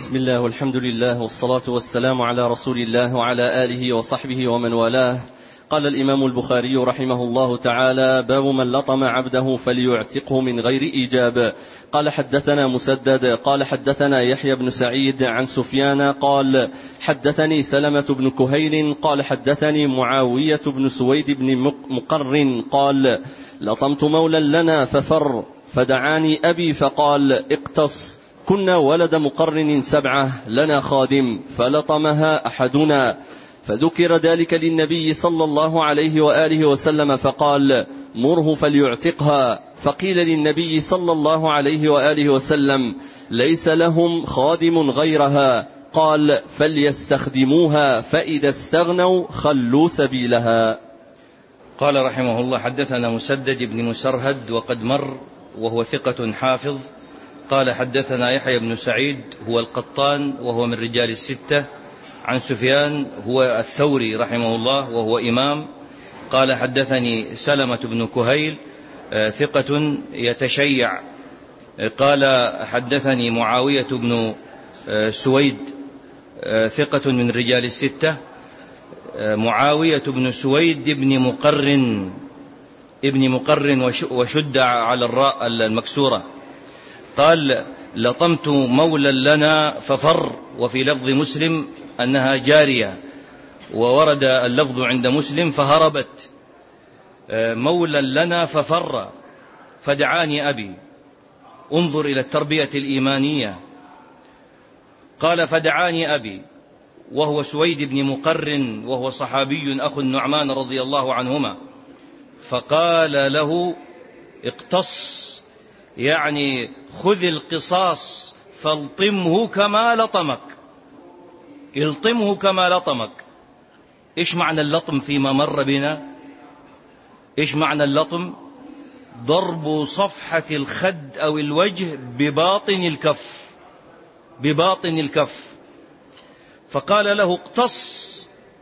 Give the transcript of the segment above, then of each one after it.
بسم الله والحمد لله والصلاة والسلام على رسول الله وعلى آله وصحبه ومن والاه. قال الإمام البخاري رحمه الله تعالى: باب من لطم عبده فليعتقه من غير إيجاب. قال حدثنا مسدد قال حدثنا يحيى بن سعيد عن سفيان قال حدثني سلمة بن كهيل قال حدثني معاوية بن سويد بن مقر قال: لطمت مولا لنا ففر، فدعاني أبي فقال: اقتص، كنا ولد مقرن 7 لنا خادم فلطمها أحدنا، فذكر ذلك للنبي صلى الله عليه وآله وسلم فقال: مره فليعتقها. فقيل للنبي صلى الله عليه وآله وسلم: ليس لهم خادم غيرها. قال: فليستخدموها، فإذا استغنوا خلوا سبيلها. قال رحمه الله: حدثنا مسدد بن مسرهد وقد مر وهو ثقة حافظ. قال حدثنا يحيى بن سعيد هو القطان وهو من رجال 6، عن سفيان هو الثوري رحمه الله وهو إمام. قال حدثني سلمة بن كهيل ثقة يتشيع. قال حدثني معاوية بن سويد ثقة من رجال 6، معاوية بن سويد ابن مقرن وشد على الراء المكسورة. قال: لطمت مولا لنا ففر، وفي لفظ مسلم أنها جارية، وورد اللفظ عند مسلم فهربت. مولا لنا ففر فدعاني أبي. انظر إلى التربية الإيمانية. قال: فدعاني أبي، وهو سويد بن مقرن وهو صحابي أخو النعمان رضي الله عنهما، فقال له: اقتص، يعني خذ القصاص فالطمه كما لطمك. الطمه كما لطمك. إيش معنى اللطم فيما مر بنا؟ إيش معنى اللطم؟ ضرب صفحة الخد أو الوجه بباطن الكف. فقال له: اقتص،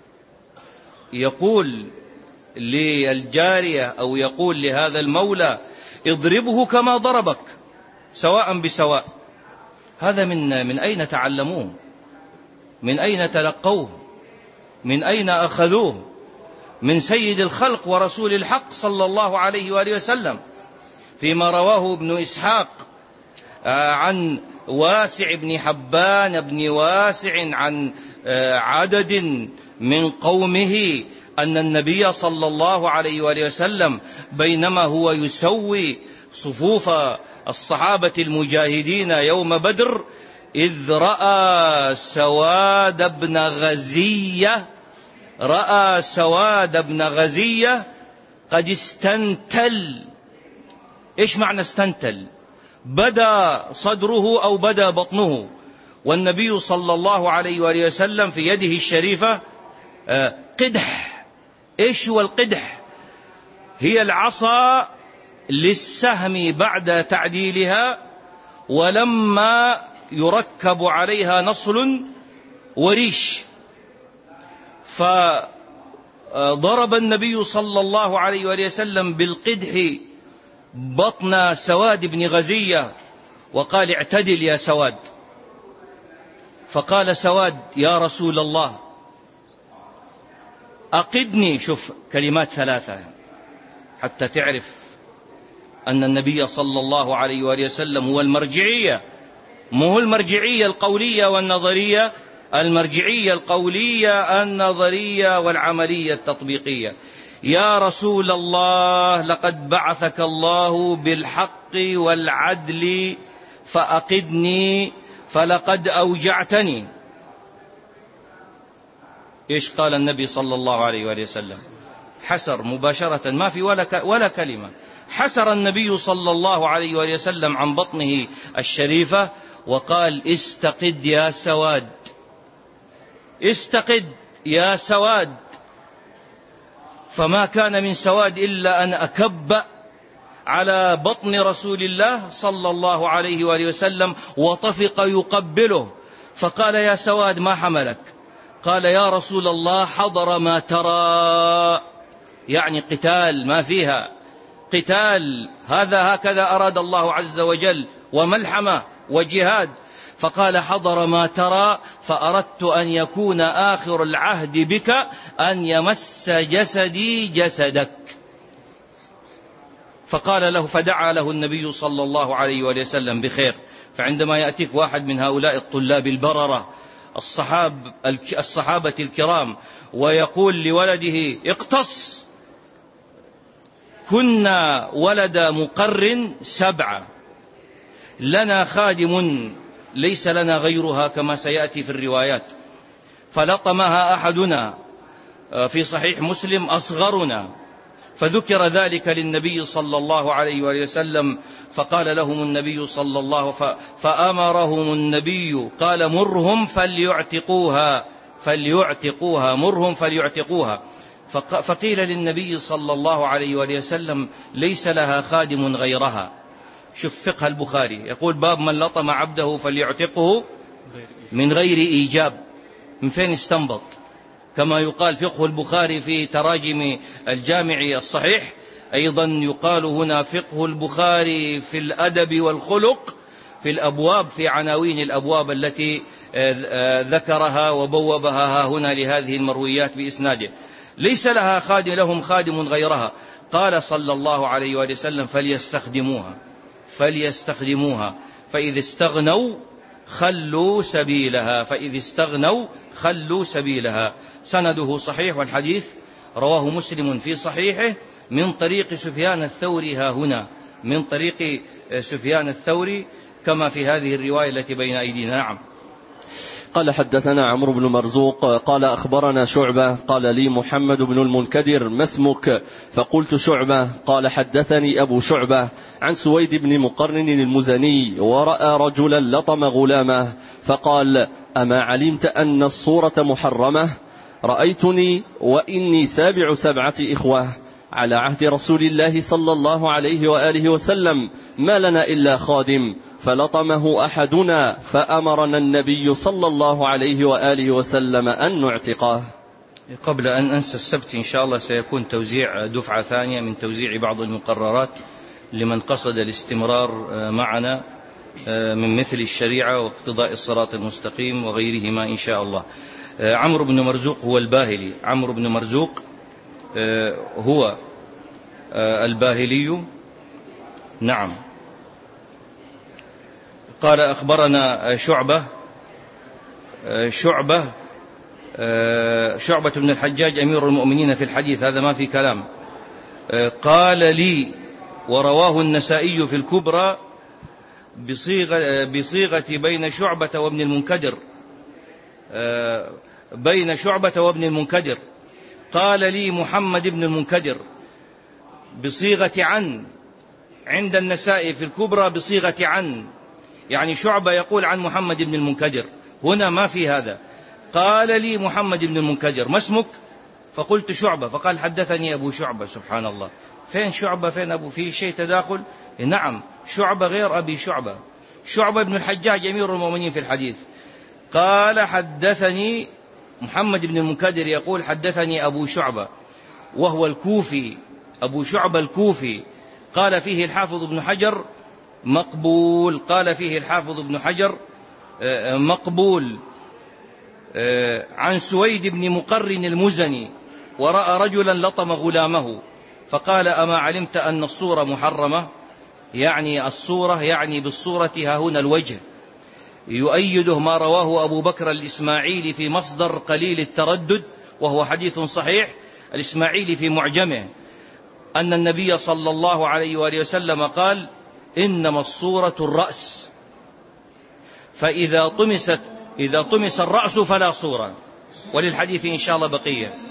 يقول للجارية أو يقول لهذا المولى: اضربه كما ضربك سواء بسواء. هذا من أين تعلموه؟ من أين تلقوه؟ من أين أخذوه؟ من سيد الخلق ورسول الحق صلى الله عليه وآله وسلم، فيما رواه ابن إسحاق عن واسع بن حبان بن واسع عن عدد من قومه أن النبي صلى الله عليه وآله وسلم بينما هو يسوي صفوف الصحابة المجاهدين يوم بدر إذ رأى سواد بن غزية قد استنتل. إيش معنى استنتل؟ بدا صدره أو بدا بطنه، والنبي صلى الله عليه وآله وسلم في يده الشريفة قدح. إيش هو القدح؟ هي العصا للسهم بعد تعديلها، ولما يركب عليها نصل وريش. فضرب النبي صلى الله عليه وآله وسلم بالقدح بطن سواد بن غزية وقال: اعتدل يا سواد. فقال سواد: يا رسول الله أقدني. شوف كلمات 3 حتى تعرف أن النبي صلى الله عليه وآله وسلم هو المرجعية، مو المرجعية القولية والنظرية، المرجعية القولية النظرية والعملية التطبيقية. يا رسول الله لقد بعثك الله بالحق والعدل فأقدني فلقد أوجعتني. إيش قال النبي صلى الله عليه وآله وسلم؟ حسر مباشرة، ما في ولا كلمة. حسر النبي صلى الله عليه وآله وسلم عن بطنه الشريفة وقال: استقد يا سواد، استقد يا سواد. فما كان من سواد إلا أن أكب على بطن رسول الله صلى الله عليه وآله وسلم وطفق يقبله. فقال: يا سواد ما حملك؟ قال: يا رسول الله حضر ما ترى، يعني قتال ما فيها قتال، هذا هكذا أراد الله عز وجل، وملحمة وجهاد. فقال حضر ما ترى فأردت أن يكون آخر العهد بك أن يمس جسدي جسدك. فقال له فدعا له النبي صلى الله عليه وسلم بخير. فعندما يأتيك واحد من هؤلاء الطلاب البررة الصحابة الكرام ويقول لولده اقتص، كنا ولد مقر 7، لنا خادم ليس لنا غيرها كما سيأتي في الروايات، فلطمها أحدنا في صحيح مسلم أصغرنا، فذكر ذلك للنبي صلى الله عليه وسلم فقال لهم النبي صلى الله فأمرهم النبي قال مرهم فليعتقوها مرهم فليعتقوها. فقيل للنبي صلى الله عليه وسلم ليس لها خادم غيرها. شوف فقه البخاري، يقول باب من لطم عبده فليعتقه من غير إيجاب. من فين استنبط؟ كما يقال فقه البخاري في تراجم الجامع الصحيح، أيضا يقال هنا فقه البخاري في الأدب والخلق في الأبواب، في عناوين الأبواب التي ذكرها وبوبها هنا لهذه المرويات بإسناده. ليس لهم خادم غيرها. قال صلى الله عليه وسلم فليستخدموها فإذ استغنوا خلوا سبيلها. سنده صحيح، والحديث رواه مسلم في صحيحه من طريق سفيان الثوري من طريق سفيان الثوري كما في هذه الرواية التي بين أيدينا. نعم. قال حدثنا عمرو بن مرزوق قال أخبرنا شعبة قال لي محمد بن المنكدر ما اسمك؟ فقلت شعبة. قال حدثني أبو شعبة عن سويد بن مقرن المزني ورأى رجلا لطم غلامه فقال أما علمت أن الصورة محرمة؟ رأيتني وإني سابع 7 إخوة على عهد رسول الله صلى الله عليه وآله وسلم ما لنا إلا خادم فلطمه أحدنا فأمرنا النبي صلى الله عليه وآله وسلم أن نعتقه. قبل أن أنسى، السبت إن شاء الله سيكون توزيع دفعة ثانية من توزيع بعض المقررات لمن قصد الاستمرار معنا من مثل الشريعة واقتضاء الصراط المستقيم وغيرهما إن شاء الله. عمرو بن مرزوق هو الباهلي. عمرو بن مرزوق هو الباهلي. نعم. قال أخبرنا شعبة بن الحجاج أمير المؤمنين في الحديث، هذا ما في كلام. قال لي، ورواه النسائي في الكبرى بصيغة بين شعبة وابن المنكدر. قال لي محمد بن المنكدر بصيغة عن، عند النسائي في الكبرى بصيغة عن، يعني شعبة يقول عن محمد بن المنكدر، هنا ما في هذا. قال لي محمد بن المنكدر ما اسمك؟ فقلت شعبة. فقال حدثني أبو شعبة. سبحان الله، فين شعبة فين أبو؟ فيه شيء تداخل؟ نعم، شعبة غير أبي شعبة بن الحجاج أمير المؤمنين في الحديث. قال حدثني محمد بن المنكدر يقول حدثني أبو شعبة وهو الكوفي، أبو شعبة الكوفي. قال فيه الحافظ ابن حجر مقبول، مقبول. عن سويد بن مقرن المزني ورأى رجلا لطم غلامه فقال أما علمت أن الصورة محرمة؟ يعني الصورة، يعني بالصورة ها هنا الوجه. يؤيده ما رواه أبو بكر الإسماعيلي في مصدر قليل التردد وهو حديث صحيح، الإسماعيلي في معجمه، أن النبي صلى الله عليه وآله وسلم قال إنما الصورة الرأس، فإذا طمس الرأس فلا صورة. وللحديث إن شاء الله بقية.